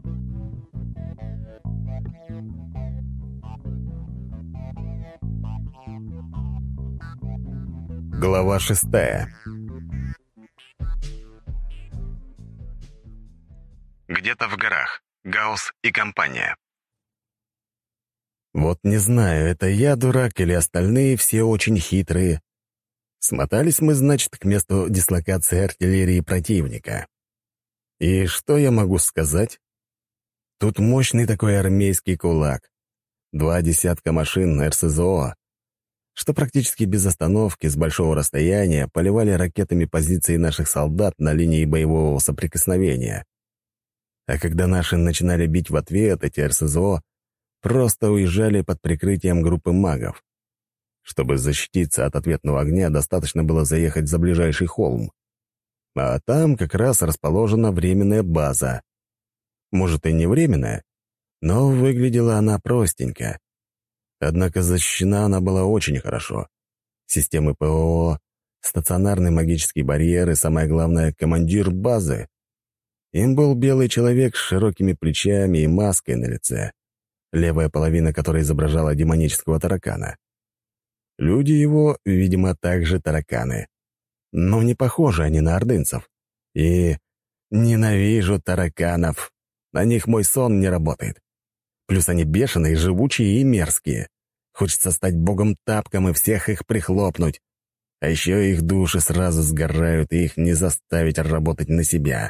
Глава 6. Где-то в горах. Гаусс и компания. Вот не знаю, это я дурак или остальные все очень хитрые. Смотались мы, значит, к месту дислокации артиллерии противника. И что я могу сказать? Тут мощный такой армейский кулак. 2 десятка машин РСЗО, что практически без остановки с большого расстояния поливали ракетами позиции наших солдат на линии боевого соприкосновения. А когда наши начинали бить в ответ, эти РСЗО просто уезжали под прикрытием группы магов. Чтобы защититься от ответного огня, достаточно было заехать за ближайший холм. А там как раз расположена временная база. Может, и не временная, но выглядела она простенько. Однако защищена она была очень хорошо. Системы ПО, стационарный магический барьер и, самое главное, командир базы. Им был белый человек с широкими плечами и маской на лице, левая половина которой изображала демонического таракана. Люди его, видимо, также тараканы. Но не похожи они на ордынцев. И ненавижу тараканов. На них мой сон не работает. Плюс они бешеные, живучие и мерзкие. Хочется стать богом-тапком и всех их прихлопнуть. А еще их души сразу сгорают, и их не заставить работать на себя.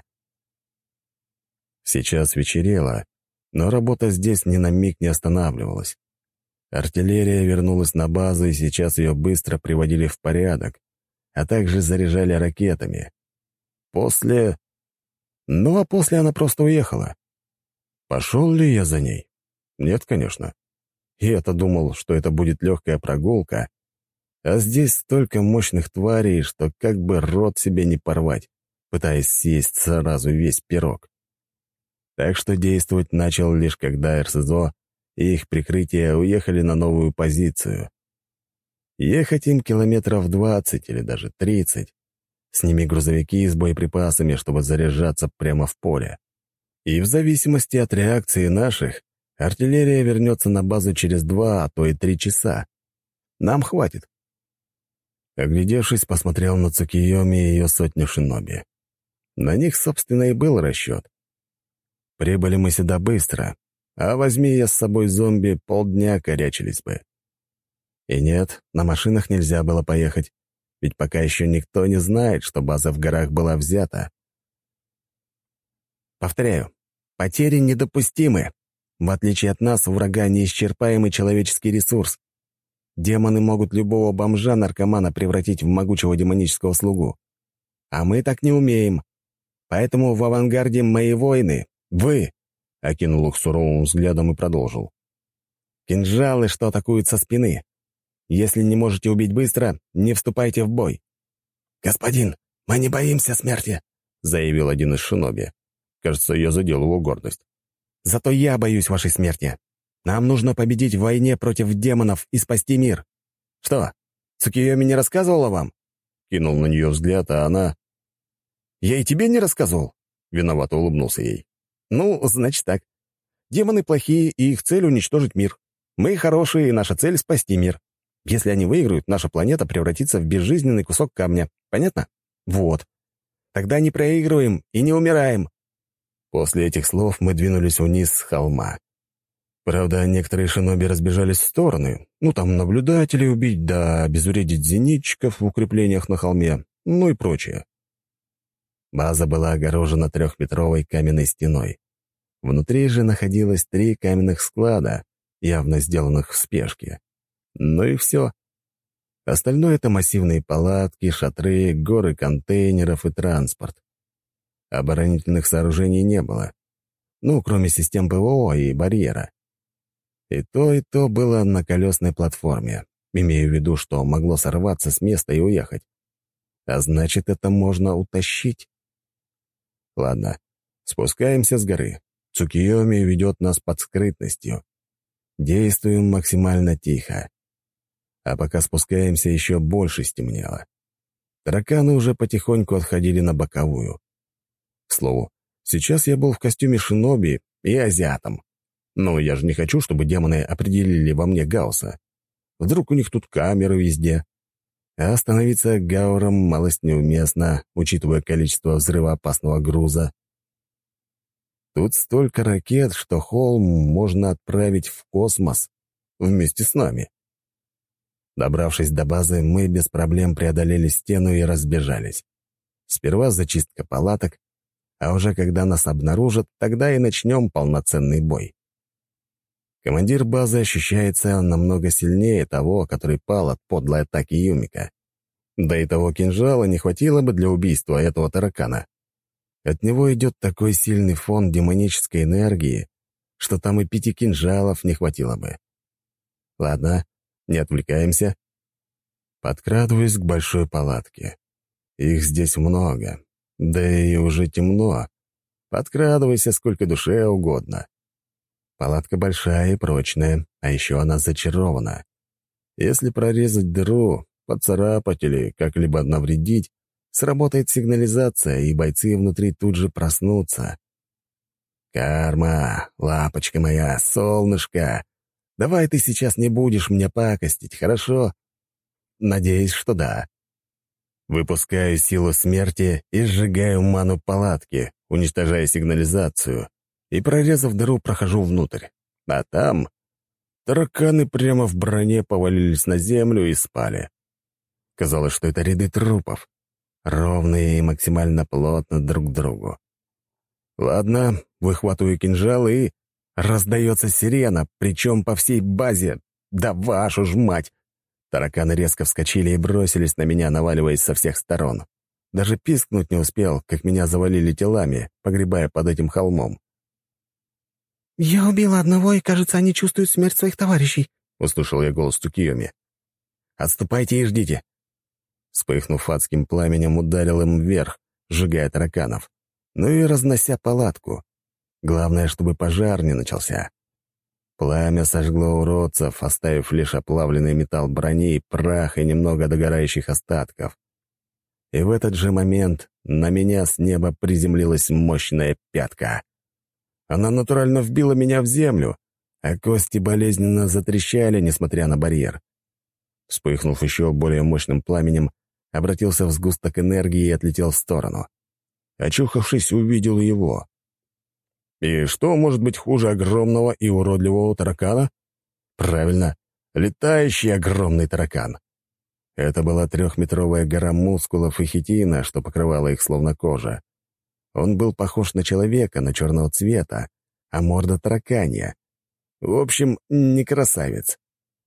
Сейчас вечерело, но работа здесь ни на миг не останавливалась. Артиллерия вернулась на базу, и сейчас ее быстро приводили в порядок, а также заряжали ракетами. После она просто уехала. Пошел ли я за ней? Нет, конечно. Я-то думал, что это будет легкая прогулка, а здесь столько мощных тварей, что как бы рот себе не порвать, пытаясь съесть сразу весь пирог. Так что действовать начал лишь когда РСЗО и их прикрытие уехали на новую позицию. Ехать им километров 20 или даже 30. С ними грузовики с боеприпасами, чтобы заряжаться прямо в поле. И в зависимости от реакции наших, артиллерия вернется на базу через 2, а то и 3 часа. Нам хватит. Оглядевшись, посмотрел на Цукиёми и ее сотню шиноби. На них, собственно, и был расчет. Прибыли мы сюда быстро, а возьми я с собой зомби, полдня корячились бы. И нет, на машинах нельзя было поехать, ведь пока еще никто не знает, что база в горах была взята. Повторяю, потери недопустимы. В отличие от нас, у врага неисчерпаемый человеческий ресурс. Демоны могут любого бомжа-наркомана превратить в могучего демонического слугу. А мы так не умеем. Поэтому в авангарде мои воины — вы, — окинул их суровым взглядом и продолжил. Кинжалы, что атакуют со спины. Если не можете убить быстро, не вступайте в бой. «Господин, мы не боимся смерти», — заявил один из шиноби. Кажется, я задел его гордость. «Зато я боюсь вашей смерти. Нам нужно победить в войне против демонов и спасти мир. Что, Цукиёми не рассказывала вам?» Кинул на нее взгляд, а она... «Я и тебе не рассказывал?» Виновато улыбнулся ей. «Ну, значит так. Демоны плохие, и их цель — уничтожить мир. Мы хорошие, и наша цель — спасти мир. Если они выиграют, наша планета превратится в безжизненный кусок камня. Понятно? Вот. Тогда не проигрываем и не умираем». После этих слов мы двинулись вниз с холма. Правда, некоторые шиноби разбежались в стороны. Там наблюдателей убить, да обезвредить зенитчиков в укреплениях на холме, ну и прочее. База была огорожена 3-метровой каменной стеной. Внутри же находилось 3 каменных склада, явно сделанных в спешке. Ну и все. Остальное — это массивные палатки, шатры, горы контейнеров и транспорт. Оборонительных сооружений не было. Кроме систем ПВО и барьера. И то было на колесной платформе, имея в виду, что могло сорваться с места и уехать. А значит, это можно утащить. Ладно, спускаемся с горы. Цукиёми ведет нас под скрытностью. Действуем максимально тихо. А пока спускаемся, еще больше стемнело. Тараканы уже потихоньку отходили на боковую. К слову, сейчас я был в костюме шиноби, и азиатам. Но я же не хочу, чтобы демоны определили во мне Гаусса. Вдруг у них тут камеры везде. А становиться гауром малость неуместно, учитывая количество взрывоопасного груза. Тут столько ракет, что холм можно отправить в космос вместе с нами. Добравшись до базы, мы без проблем преодолели стену и разбежались. Сперва зачистка палаток, а уже когда нас обнаружат, тогда и начнем полноценный бой. Командир базы ощущается намного сильнее того, который пал от подлой атаки Юмика. Да и того кинжала не хватило бы для убийства этого таракана. От него идет такой сильный фон демонической энергии, что там и 5 кинжалов не хватило бы. Ладно, не отвлекаемся. Подкрадываюсь к большой палатке. Их здесь много, да и уже темно. Подкрадывайся сколько душе угодно. Палатка большая и прочная, а еще она зачарована. Если прорезать дыру, поцарапать или как-либо навредить, сработает сигнализация, и бойцы внутри тут же проснутся. «Карма, лапочка моя, солнышко, давай ты сейчас не будешь меня пакостить, хорошо?» Надеюсь, что да. Выпускаю силу смерти и сжигаю ману палатки, уничтожая сигнализацию, и, прорезав дыру, прохожу внутрь. А там тараканы прямо в броне повалились на землю и спали. Казалось, что это ряды трупов, ровные и максимально плотно друг к другу. Ладно, выхватываю кинжал, и раздается сирена, причем по всей базе. Да вашу ж мать! Тараканы резко вскочили и бросились на меня, наваливаясь со всех сторон. Даже пискнуть не успел, как меня завалили телами, погребая под этим холмом. «Я убила одного, и, кажется, они чувствуют смерть своих товарищей», — услышал я голос Тукиоми. «Отступайте и ждите». Вспыхнув адским пламенем, ударил им вверх, сжигая тараканов, ну и разнося палатку. Главное, чтобы пожар не начался. Пламя сожгло уродцев, оставив лишь оплавленный металл брони, прах и немного догорающих остатков. И в этот же момент на меня с неба приземлилась мощная пятка. Она натурально вбила меня в землю, а кости болезненно затрещали, несмотря на барьер. Вспыхнув еще более мощным пламенем, обратился в сгусток энергии и отлетел в сторону. Очухавшись, увидел его. И что может быть хуже огромного и уродливого таракана? Правильно, летающий огромный таракан. Это была 3-метровая гора мускулов и хитина, что покрывала их словно кожа. Он был похож на человека, но черного цвета, а морда тараканья. В общем, не красавец.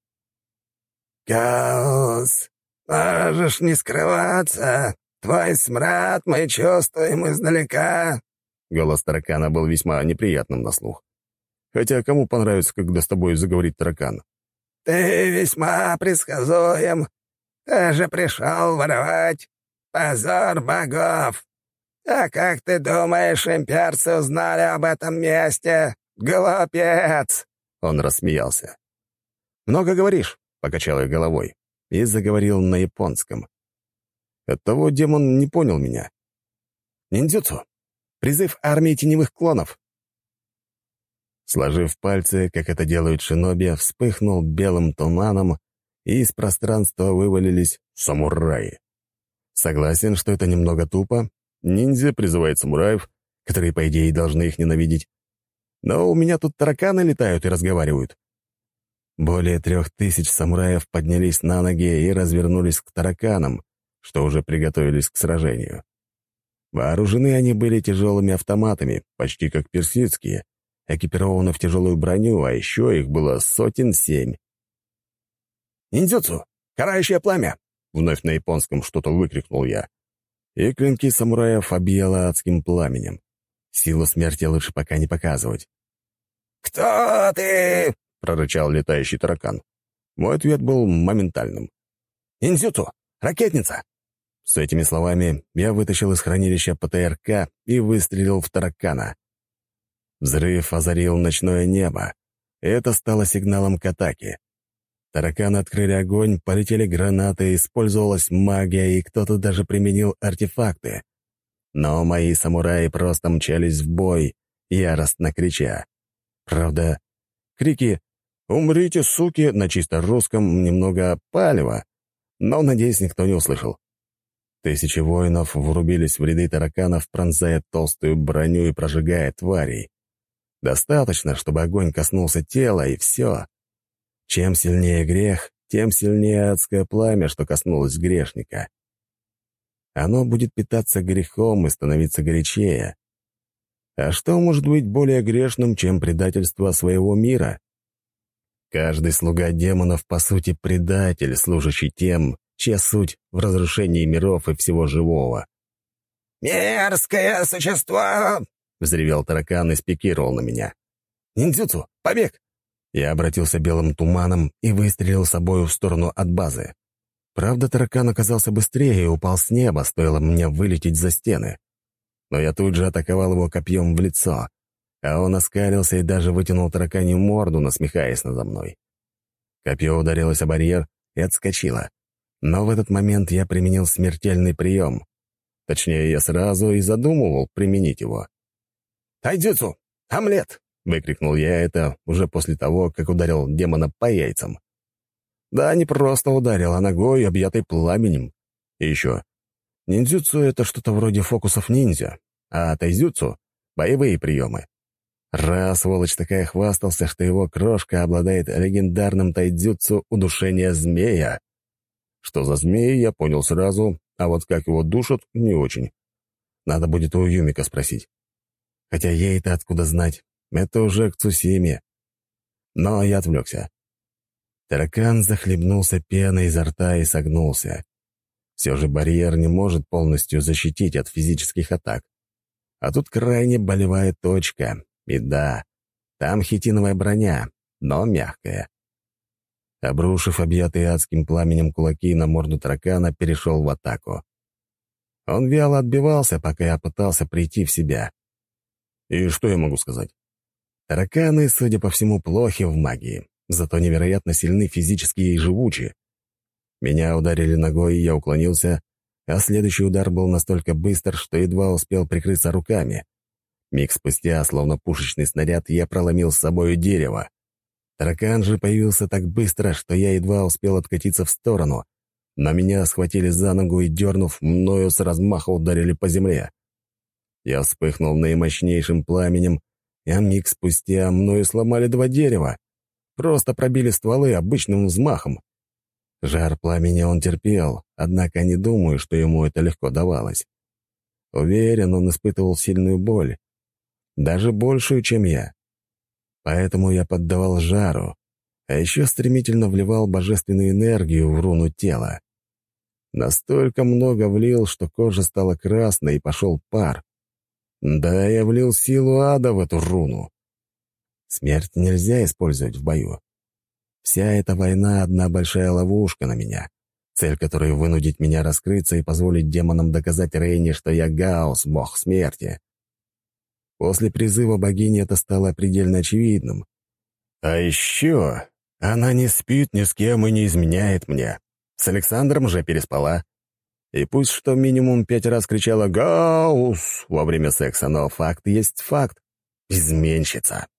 «Гаус, можешь не скрываться. Твой смрад мы чувствуем издалека». Голос таракана был весьма неприятным на слух. Хотя кому понравится, когда с тобой заговорит таракан? «Ты весьма предсказуем. Ты же пришел воровать. Позор богов. А как ты думаешь, имперцы узнали об этом месте? Глупец!» Он рассмеялся. «Много говоришь», — покачал я головой и заговорил на японском. Оттого демон не понял меня. «Ниндзюцу. Призыв армии теневых клонов». Сложив пальцы, как это делают шиноби, вспыхнул белым туманом, и из пространства вывалились самураи. Согласен, что это немного тупо. Ниндзя призывает самураев, которые, по идее, должны их ненавидеть. Но у меня тут тараканы летают и разговаривают. Более 3000 самураев поднялись на ноги и развернулись к тараканам, что уже приготовились к сражению. Вооружены они были тяжелыми автоматами, почти как персидские, экипированы в тяжелую броню, а еще их было 7 сотен. «Ниндзюцу! Карающее пламя!» — вновь на японском что-то выкрикнул я. И клинки самураев объяло адским пламенем. Силу смерти лучше пока не показывать. «Кто ты?» — прорычал летающий таракан. Мой ответ был моментальным. «Ниндзюцу! Ракетница!» С этими словами я вытащил из хранилища ПТРК и выстрелил в таракана. Взрыв озарил ночное небо, и это стало сигналом к атаке. Тараканы открыли огонь, полетели гранаты, использовалась магия, и кто-то даже применил артефакты. Но мои самураи просто мчались в бой, яростно крича. Правда, крики «Умрите, суки!» на чисто русском немного палево, но, надеюсь, никто не услышал. Тысячи воинов врубились в ряды тараканов, пронзая толстую броню и прожигая тварей. Достаточно, чтобы огонь коснулся тела, и все. Чем сильнее грех, тем сильнее адское пламя, что коснулось грешника. Оно будет питаться грехом и становиться горячее. А что может быть более грешным, чем предательство своего мира? Каждый слуга демонов, по сути, предатель, служащий тем, чья суть в разрушении миров и всего живого. «Мерзкое существо!» — взревел таракан и спикировал на меня. «Ниндзюцу, побег!» Я обратился белым туманом и выстрелил собою в сторону от базы. Правда, таракан оказался быстрее и упал с неба, стоило мне вылететь за стены. Но я тут же атаковал его копьем в лицо, а он оскалился и даже вытянул тараканью морду, насмехаясь надо мной. Копье ударилось о барьер и отскочило. Но в этот момент я применил смертельный прием. Точнее, я сразу и задумывал применить его. «Тайдзюцу! Омлет!» — выкрикнул я это уже после того, как ударил демона по яйцам. Да, не просто ударил, а ногой, объятой пламенем. И еще. Ниндзюцу — это что-то вроде фокусов ниндзя, а тайдзюцу — боевые приемы. Раз сволочь такая хвастался, что его крошка обладает легендарным тайдзюцу удушения змея. Что за змеи, я понял сразу, а вот как его душат — не очень. Надо будет у Юмика спросить. Хотя ей-то откуда знать, это уже к Цусиме. Но я отвлекся. Таракан захлебнулся пеной изо рта и согнулся. Все же барьер не может полностью защитить от физических атак. А тут крайне болевая точка. И да, там хитиновая броня, но мягкая. Обрушив объятые адским пламенем кулаки на морду таракана, перешел в атаку. Он вяло отбивался, пока я пытался прийти в себя. И что я могу сказать? Тараканы, судя по всему, плохи в магии, зато невероятно сильны физически и живучи. Меня ударили ногой, и я уклонился, а следующий удар был настолько быстр, что едва успел прикрыться руками. Миг спустя, словно пушечный снаряд, я проломил с собою дерево. Таракан же появился так быстро, что я едва успел откатиться в сторону, но меня схватили за ногу и, дернув, мною с размаха ударили по земле. Я вспыхнул наимощнейшим пламенем, а миг спустя мною сломали 2 дерева. Просто пробили стволы обычным взмахом. Жар пламени он терпел, однако не думаю, что ему это легко давалось. Уверен, он испытывал сильную боль, даже большую, чем я. Поэтому я поддавал жару, а еще стремительно вливал божественную энергию в руну тела. Настолько много влил, что кожа стала красной и пошел пар. Да, я влил силу ада в эту руну. Смерть нельзя использовать в бою. Вся эта война — одна большая ловушка на меня, цель которой — вынудить меня раскрыться и позволить демонам доказать Рейне, что я Гаус, бог смерти. После призыва богини это стало предельно очевидным. А еще она не спит ни с кем и не изменяет мне. С Александром же переспала. И пусть что минимум 5 раз кричала «Гаус» во время секса, но факт есть факт. Изменщица.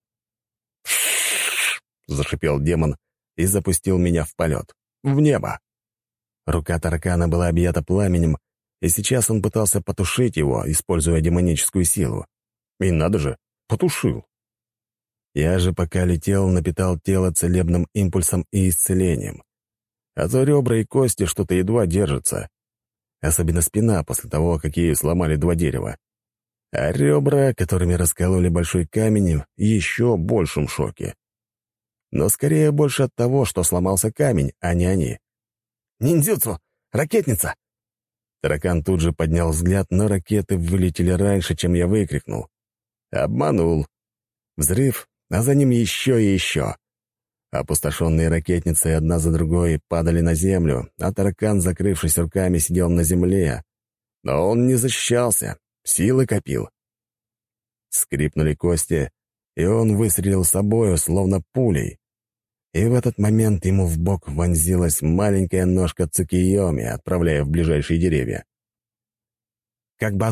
Зашипел демон и запустил меня в полет. В небо. Рука таракана была объята пламенем, и сейчас он пытался потушить его, используя демоническую силу. И надо же, потушил. Я же, пока летел, напитал тело целебным импульсом и исцелением. А то ребра и кости что-то едва держатся. Особенно спина после того, как ею сломали 2 дерева. А ребра, которыми раскололи большой камень, в еще большем шоке. Но скорее больше от того, что сломался камень, а не они. «Ниндзюцу! Ракетница!» Таракан тут же поднял взгляд, но ракеты вылетели раньше, чем я выкрикнул. Обманул. Взрыв, а за ним еще и еще. Опустошенные ракетницы одна за другой падали на землю, а таракан, закрывшись руками, сидел на земле. Но он не защищался, силы копил. Скрипнули кости, и он выстрелил собою, словно пулей. И в этот момент ему в бок вонзилась маленькая ножка Цукиоми, отправляя в ближайшие деревья. «Как база?»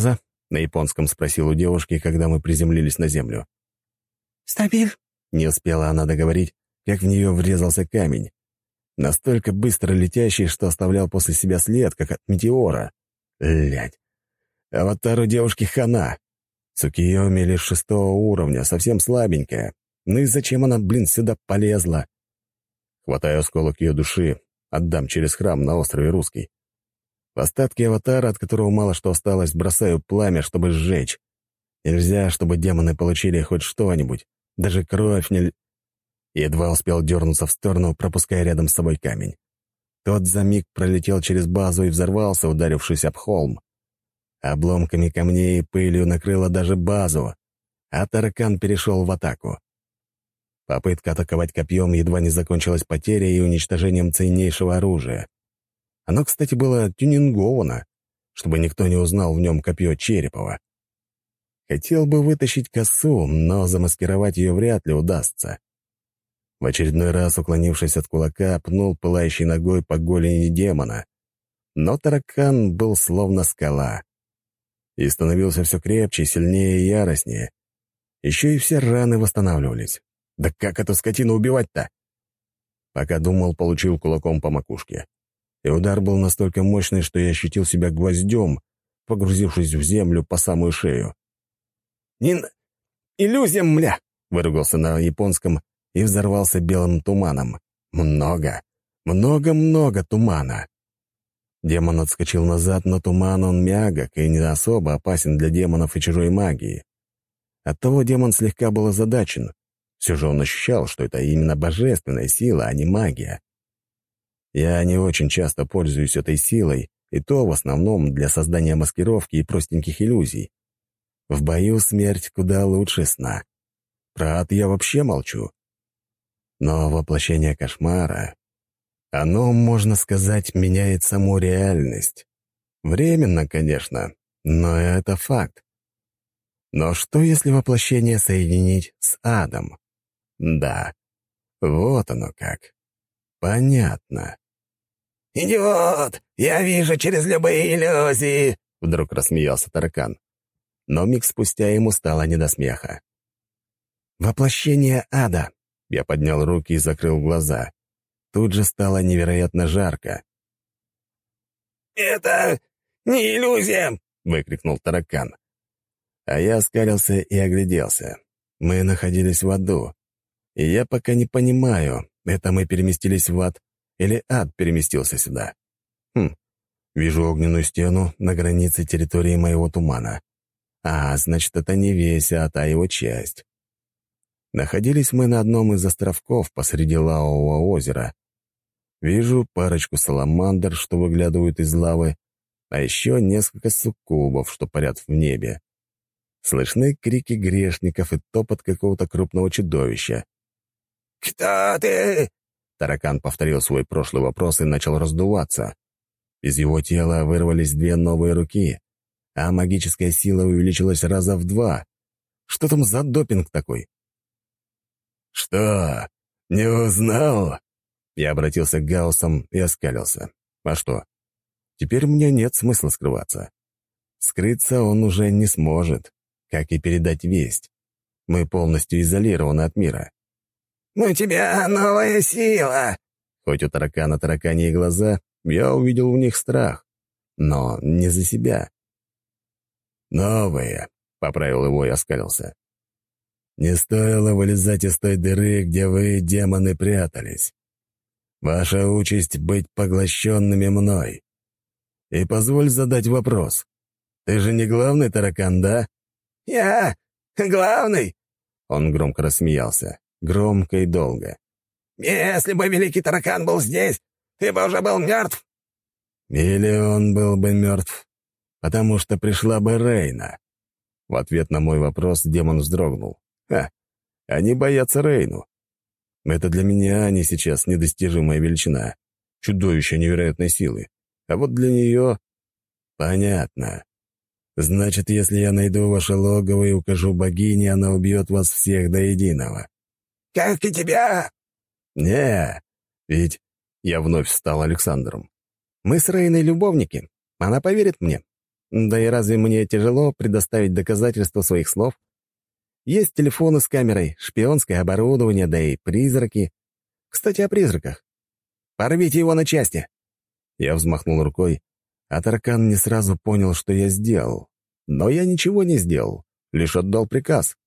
На японском спросил у девушки, когда мы приземлились на землю. «Стабиль». Не успела она договорить, как в нее врезался камень. Настолько быстро летящий, что оставлял после себя след, как от метеора. Блядь. Аватару девушки хана. Цукиоми лишь 6-го уровня, совсем слабенькая. Ну и зачем она, сюда полезла? Хватаю осколок ее души, отдам через храм на острове Русский. В остатки аватара, от которого мало что осталось, бросаю пламя, чтобы сжечь. Нельзя, чтобы демоны получили хоть что-нибудь. Даже кровь не... Едва успел дернуться в сторону, пропуская рядом с собой камень. Тот за миг пролетел через базу и взорвался, ударившись об холм. Обломками камней и пылью накрыло даже базу, а таракан перешел в атаку. Попытка атаковать копьем едва не закончилась потерей и уничтожением ценнейшего оружия. Оно, кстати, было тюнинговано, чтобы никто не узнал в нем копье Черепова. Хотел бы вытащить косу, но замаскировать ее вряд ли удастся. В очередной раз, уклонившись от кулака, пнул пылающей ногой по голени демона. Но таракан был словно скала. И становился все крепче, сильнее и яростнее. Еще и все раны восстанавливались. Да как эту скотину убивать-то? Пока думал, получил кулаком по макушке. И удар был настолько мощный, что я ощутил себя гвоздем, погрузившись в землю по самую шею. «Иллюзия, мля!» — выругался на японском и взорвался белым туманом. Много тумана. Демон отскочил назад, но туман он мягок и не особо опасен для демонов и чужой магии. Оттого демон слегка был озадачен. Все же он ощущал, что это именно божественная сила, а не магия. Я не очень часто пользуюсь этой силой, и то в основном для создания маскировки и простеньких иллюзий. В бою смерть куда лучше сна. Про ад я вообще молчу. Но воплощение кошмара, оно, можно сказать, меняет саму реальность. Временно, конечно, но это факт. Но что, если воплощение соединить с адом? Да, вот оно как. Понятно. «Идиот! Я вижу через любые иллюзии!» — вдруг рассмеялся таракан. Но миг спустя ему стало не до смеха. «Воплощение ада!» Я поднял руки и закрыл глаза. Тут же стало невероятно жарко. «Это не иллюзия!» — выкрикнул таракан. А я оскалился и огляделся. Мы находились в аду. И я пока не понимаю, это мы переместились в ад или ад переместился сюда. Вижу огненную стену на границе территории моего тумана. Значит, это не весь ад, а его часть. Находились мы на одном из островков посреди лавового озера. Вижу парочку саламандр, что выглядывают из лавы, а еще несколько суккубов, что парят в небе. Слышны крики грешников и топот какого-то крупного чудовища. «Кто ты?» Таракан повторил свой прошлый вопрос и начал раздуваться. Из его тела вырвались 2 новые руки, а магическая сила увеличилась раза в 2. Что там за допинг такой? «Что, не узнал?» Я обратился к Гауссам и оскалился. А что? Теперь мне нет смысла скрываться. Скрыться он уже не сможет, как и передать весть. Мы полностью изолированы от мира. «У тебя новая сила!» Хоть у таракана тараканьи глаза, я увидел в них страх. Но не за себя. «Новые», — поправил его и оскалился. «Не стоило вылезать из той дыры, где вы, демоны, прятались. Ваша участь — быть поглощенными мной. И позволь задать вопрос. Ты же не главный таракан, да?» «Я главный?» Он громко рассмеялся. Громко и долго. «Если бы великий таракан был здесь, ты бы уже был мертв!» «Или он был бы мертв, потому что пришла бы Рейна». В ответ на мой вопрос демон вздрогнул. Они боятся Рейну. Это для меня они сейчас недостижимая величина. Чудовище невероятной силы. А вот для нее... Понятно. Значит, если я найду ваше логово и укажу богине, она убьет вас всех до единого. «Как и тебя!» «Не, ведь...» Я вновь стал Александром. «Мы с Рейной любовники. Она поверит мне. Да и разве мне тяжело предоставить доказательства своих слов? Есть телефоны с камерой, шпионское оборудование, да и призраки. Кстати, о призраках. Порвите его на части!» Я взмахнул рукой, а таракан не сразу понял, что я сделал. Но я ничего не сделал, лишь отдал приказ.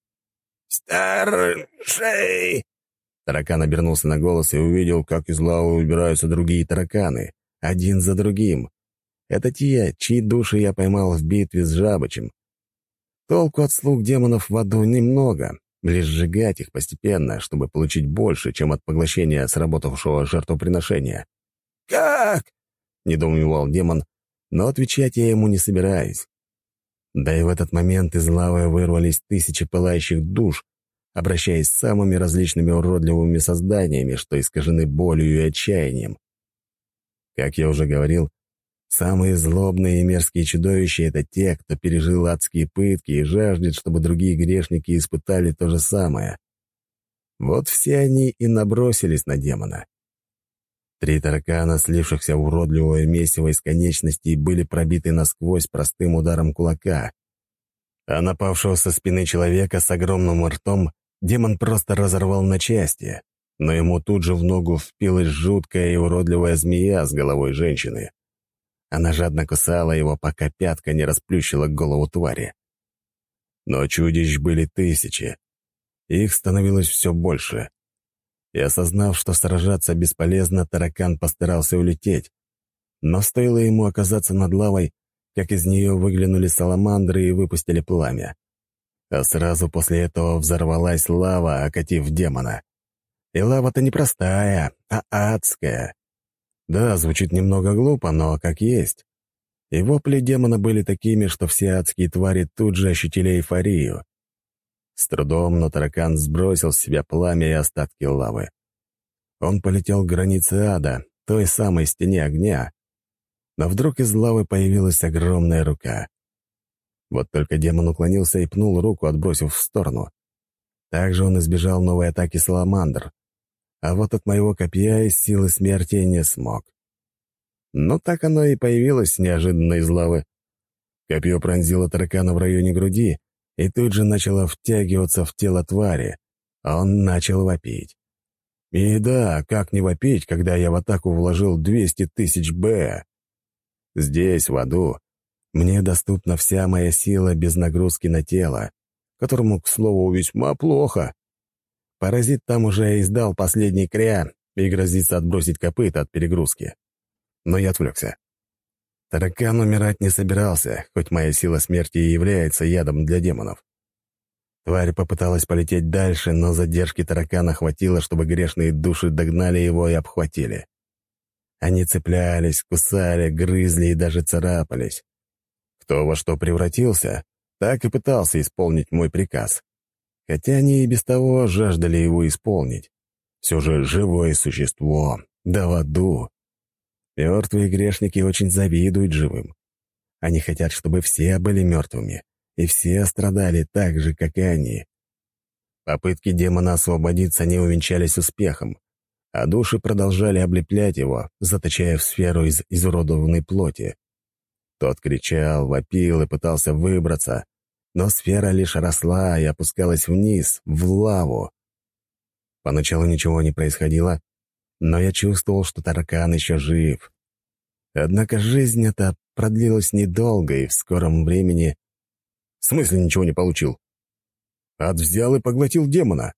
«Старший!» Таракан обернулся на голос и увидел, как из лавы выбираются другие тараканы, один за другим. Это те, чьи души я поймал в битве с Жабычем. Толку от слуг демонов в аду немного, лишь сжигать их постепенно, чтобы получить больше, чем от поглощения сработавшего жертвоприношения. «Как?» — недоумевал демон, но отвечать я ему не собираюсь. Да и в этот момент из лавы вырвались тысячи пылающих душ, обращаясь с самыми различными уродливыми созданиями, что искажены болью и отчаянием. Как я уже говорил, самые злобные и мерзкие чудовища — это те, кто пережил адские пытки и жаждет, чтобы другие грешники испытали то же самое. Вот все они и набросились на демона. 3 таракана, слившихся в уродливое месиво из конечностей, были пробиты насквозь простым ударом кулака, а напавшего со спины человека с огромным ртом демон просто разорвал на части, но ему тут же в ногу впилась жуткая и уродливая змея с головой женщины. Она жадно кусала его, пока пятка не расплющила голову твари. Но чудищ были тысячи. Их становилось все больше. И осознав, что сражаться бесполезно, таракан постарался улететь. Но стоило ему оказаться над лавой, как из нее выглянули саламандры и выпустили пламя. А сразу после этого взорвалась лава, окатив демона. И лава-то не простая, а адская. Да, звучит немного глупо, но как есть. И вопли демона были такими, что все адские твари тут же ощутили эйфорию. С трудом, но таракан сбросил с себя пламя и остатки лавы. Он полетел к границе ада, той самой стене огня. Но вдруг из лавы появилась огромная рука. Вот только демон уклонился и пнул руку, отбросив в сторону. Также он избежал новой атаки саламандр. А вот от моего копья из силы смерти не смог. Но так оно и появилось неожиданно из лавы. Копье пронзило таракана в районе груди и тут же начало втягиваться в тело твари, а он начал вопить. И да, как не вопить, когда я в атаку вложил 200 000 Б? Здесь, в аду, мне доступна вся моя сила без нагрузки на тело, которому, к слову, весьма плохо. Паразит там уже издал последний кря и грозится отбросить копыта от перегрузки. Но я отвлекся. Таракан умирать не собирался, хоть моя сила смерти и является ядом для демонов. Тварь попыталась полететь дальше, но задержки таракана хватило, чтобы грешные души догнали его и обхватили. Они цеплялись, кусали, грызли и даже царапались. Кто во что превратился, так и пытался исполнить мой приказ. Хотя они и без того жаждали его исполнить. Все же живое существо, да в аду. Мертвые грешники очень завидуют живым. Они хотят, чтобы все были мертвыми, и все страдали так же, как и они. Попытки демона освободиться не увенчались успехом, а души продолжали облеплять его, заточая в сферу из изуродованной плоти. Тот кричал, вопил и пытался выбраться, но сфера лишь росла и опускалась вниз, в лаву. Поначалу ничего не происходило, но я чувствовал, что таракан еще жив. Однако жизнь эта продлилась недолго, и в скором времени... В смысле ничего не получил? Ад взял и поглотил демона.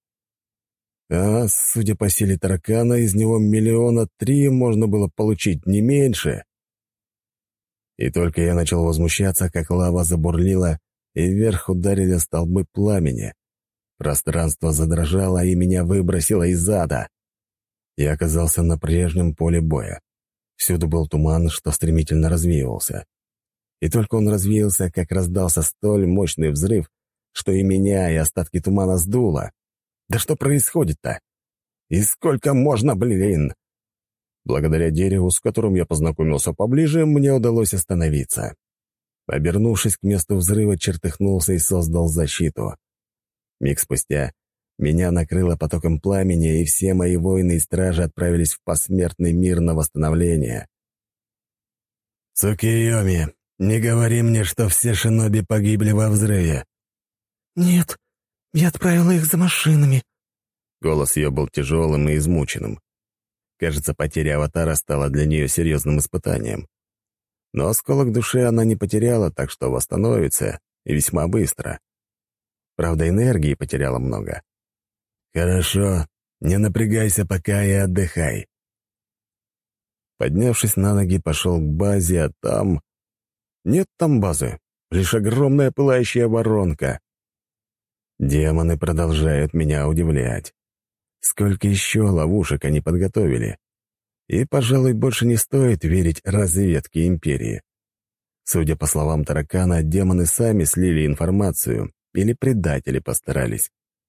А, судя по силе таракана, из него 3 миллиона можно было получить, не меньше. И только я начал возмущаться, как лава забурлила, и вверх ударили столбы пламени. Пространство задрожало, и меня выбросило из ада. Я оказался на прежнем поле боя. Всюду был туман, что стремительно развеивался. И только он развеялся, как раздался столь мощный взрыв, что и меня, и остатки тумана сдуло. Да что происходит-то? И сколько можно, блин? Благодаря дереву, с которым я познакомился поближе, мне удалось остановиться. Обернувшись к месту взрыва, чертыхнулся и создал защиту. Миг спустя меня накрыло потоком пламени, и все мои воины и стражи отправились в посмертный мир на восстановление. «Цукиёми!» Не говори мне, что все шиноби погибли во взрыве». «Нет, я отправила их за машинами». Голос ее был тяжелым и измученным. Кажется, потеря аватара стала для нее серьезным испытанием. Но осколок души она не потеряла, так что восстановится, и весьма быстро. Правда, энергии потеряла много. «Хорошо, не напрягайся пока и отдыхай». Поднявшись на ноги, пошел к базе, а там... Нет там базы, лишь огромная пылающая воронка. Демоны продолжают меня удивлять. Сколько еще ловушек они подготовили? И, пожалуй, больше не стоит верить разведке Империи. Судя по словам таракана, демоны сами слили информацию, или предатели постарались.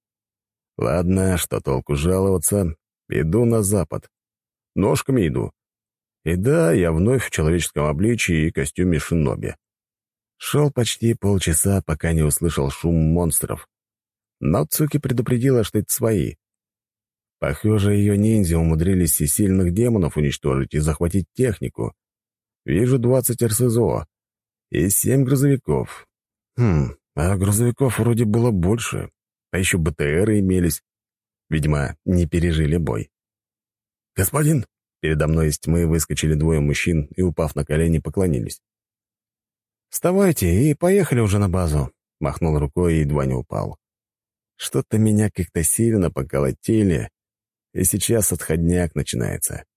Ладно, что толку жаловаться, иду на запад. Ножками иду. И да, я вновь в человеческом обличии и костюме шиноби. Шел почти полчаса, пока не услышал шум монстров. Но Цуки предупредила, что это свои. Похоже, ее ниндзя умудрились и сильных демонов уничтожить и захватить технику. Вижу 20 РСЗО и 7 грузовиков. А грузовиков вроде было больше. А еще БТРы имелись. Видимо, не пережили бой. «Господин!» Передо мной из тьмы выскочили двое мужчин и, упав на колени, поклонились. «Вставайте и поехали уже на базу», — махнул рукой и едва не упал. Что-то меня как-то сильно поколотили, и сейчас отходняк начинается.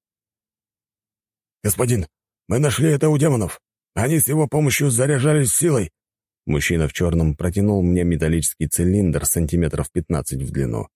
«Господин, мы нашли это у демонов. Они с его помощью заряжались силой». Мужчина в черном протянул мне металлический цилиндр сантиметров 15 в длину.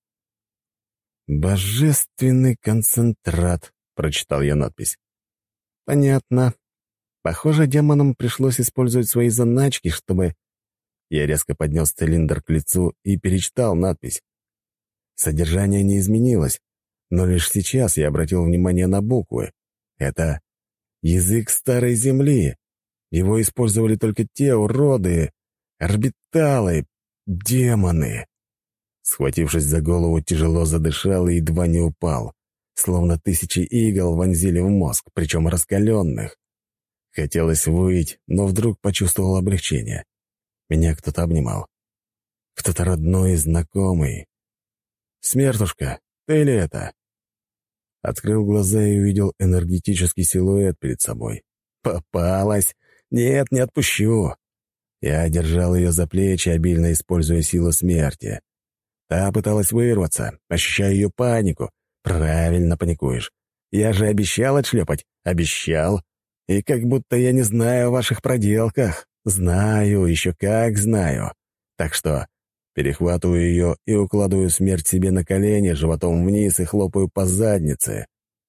«Божественный концентрат», — прочитал я надпись. «Понятно. Похоже, демонам пришлось использовать свои заначки, чтобы...» Я резко поднес цилиндр к лицу и перечитал надпись. Содержание не изменилось, но лишь сейчас я обратил внимание на буквы. Это язык Старой Земли. Его использовали только те уроды, орбиталы, демоны. Схватившись за голову, тяжело задышал и едва не упал. Словно тысячи игл вонзили в мозг, причем раскаленных. Хотелось выть, но вдруг почувствовал облегчение. Меня кто-то обнимал. Кто-то родной и знакомый. «Смертушка, ты ли это?» Открыл глаза и увидел энергетический силуэт перед собой. «Попалась! Нет, не отпущу!» Я держал ее за плечи, обильно используя силу смерти. Та пыталась вырваться, ощущая ее панику. «Правильно паникуешь. Я же обещал отшлепать. Обещал. И как будто я не знаю о ваших проделках. Знаю, еще как знаю. Так что перехватываю ее и укладываю смерть себе на колени, животом вниз и хлопаю по заднице.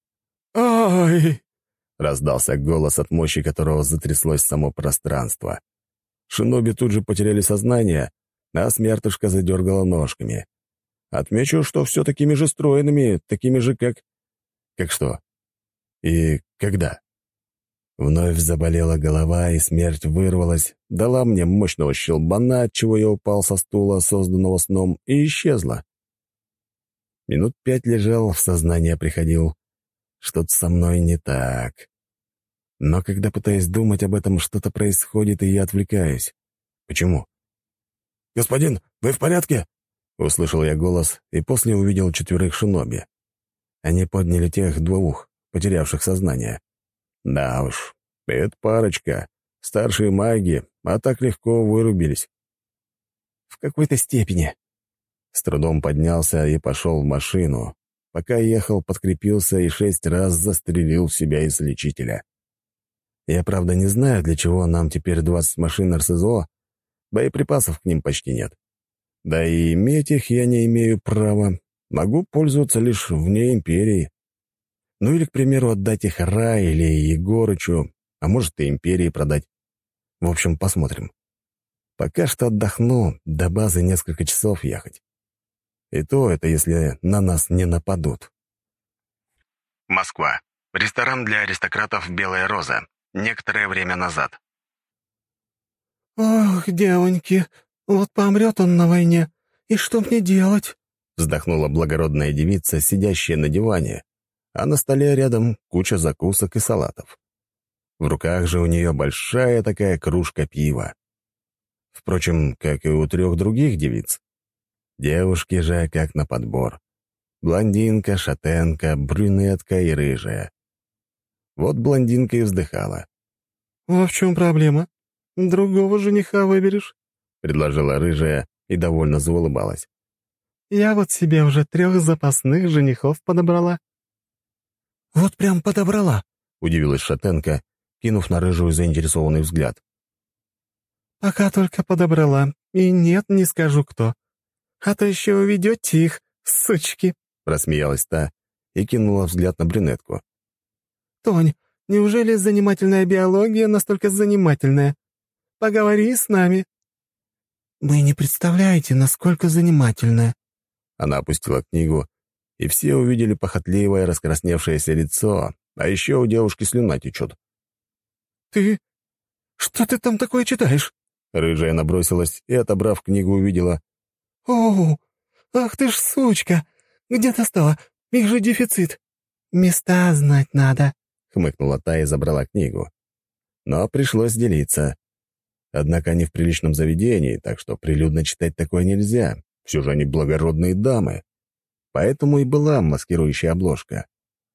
«Ай!» — раздался голос, от мощи которого затряслось само пространство. Шиноби тут же потеряли сознание, а смертушка задергала ножками. Отмечу, что все такими же стройными, такими же, как... Как что? И когда? Вновь заболела голова, и смерть вырвалась, дала мне мощного щелбана, отчего я упал со стула, созданного сном, и исчезла. Минут 5 лежал, в сознание приходил. Что-то со мной не так. Но когда пытаюсь думать об этом, что-то происходит, и я отвлекаюсь. Почему? «Господин, вы в порядке?» Услышал я голос и после увидел 4 шиноби. Они подняли тех 2, потерявших сознание. Да уж, это парочка, старшие маги, а так легко вырубились. В какой-то степени. С трудом поднялся и пошел в машину. Пока ехал, подкрепился и 6 раз застрелил себя из лечителя. Я, правда, не знаю, для чего нам теперь 20 машин РСЗО, боеприпасов к ним почти нет. Да и иметь их я не имею права. Могу пользоваться лишь вне империи. Ну или, к примеру, отдать их Ра или Егорычу, а может и империи продать. В общем, посмотрим. Пока что отдохну, до базы несколько часов ехать. И то это, если на нас не нападут. Москва. Ресторан для аристократов «Белая роза». Некоторое время назад. «Ох, девоньки, вот помрет он на войне, и что мне делать?» Вздохнула благородная девица, сидящая на диване, а на столе рядом куча закусок и салатов. В руках же у нее большая такая кружка пива. Впрочем, как и у 3 других девиц. Девушки же как на подбор. Блондинка, шатенка, брюнетка и рыжая. Вот блондинка и вздыхала. «А в чем проблема? Другого жениха выберешь?» — предложила рыжая и довольно заулыбалась. «Я вот себе уже 3 запасных женихов подобрала». «Вот прям подобрала», — удивилась шатенка, кинув на рыжую заинтересованный взгляд. «Пока только подобрала, и нет, не скажу кто. А то еще уведете их, сучки», — просмеялась та и кинула взгляд на брюнетку. «Тонь, неужели занимательная биология настолько занимательная? Поговори с нами». «Вы не представляете, насколько занимательная». Она опустила книгу, и все увидели похотливое раскрасневшееся лицо, а еще у девушки слюна течет. «Ты? Что ты там такое читаешь?» Рыжая набросилась и, отобрав книгу, увидела. «О, ах ты ж сучка! Где достала? Их же дефицит. Места знать надо», — хмыкнула та и забрала книгу. Но пришлось делиться. Однако они в приличном заведении, так что прилюдно читать такое нельзя. Все же они благородные дамы. Поэтому и была маскирующая обложка.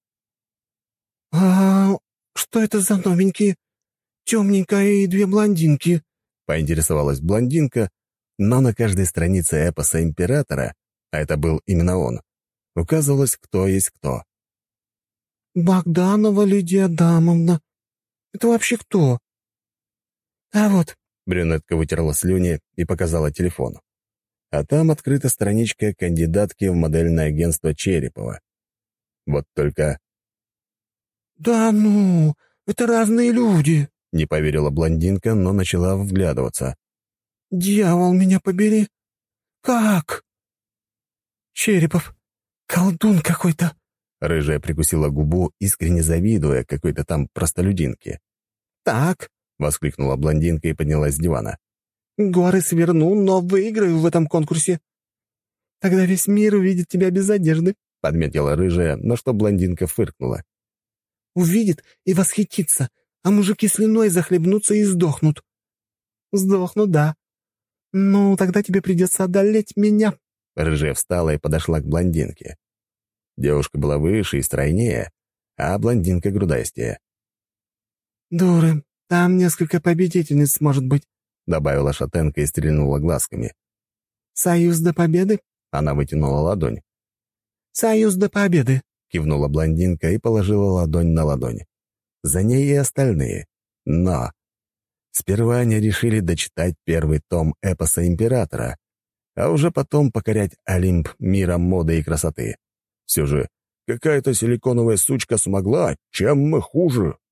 «А что это за новенькие? Темненькая и 2 блондинки», — поинтересовалась блондинка, но на каждой странице эпоса императора, а это был именно он, указывалось, кто есть кто. «Богданова Лидия Адамовна. Это вообще кто?» «А вот», — брюнетка вытерла слюни и показала телефон. А там открыта страничка кандидатки в модельное агентство Черепова. Вот только... «Да ну, это разные люди», — не поверила блондинка, но начала вглядываться. «Дьявол, меня побери! Как?» «Черепов, колдун какой-то!» Рыжая прикусила губу, искренне завидуя какой-то там простолюдинке. «Так», — воскликнула блондинка и поднялась с дивана. «Горы сверну, но выиграю в этом конкурсе. Тогда весь мир увидит тебя без одежды», — подметила рыжая, на что блондинка фыркнула. «Увидит и восхитится, а мужики слюной захлебнутся и сдохнут». «Сдохнут, да. Ну, тогда тебе придется одолеть меня». Рыжая встала и подошла к блондинке. Девушка была выше и стройнее, а блондинка грудастее. «Дуры, там несколько победительниц, может быть», — добавила шатенка и стрельнула глазками. «Союз до победы?» — она вытянула ладонь. «Союз до победы», — кивнула блондинка и положила ладонь на ладонь. За ней и остальные. Но сперва они решили дочитать 1 том эпоса императора, а уже потом покорять Олимп мира моды и красоты. Все же какая-то силиконовая сучка смогла, чем мы хуже.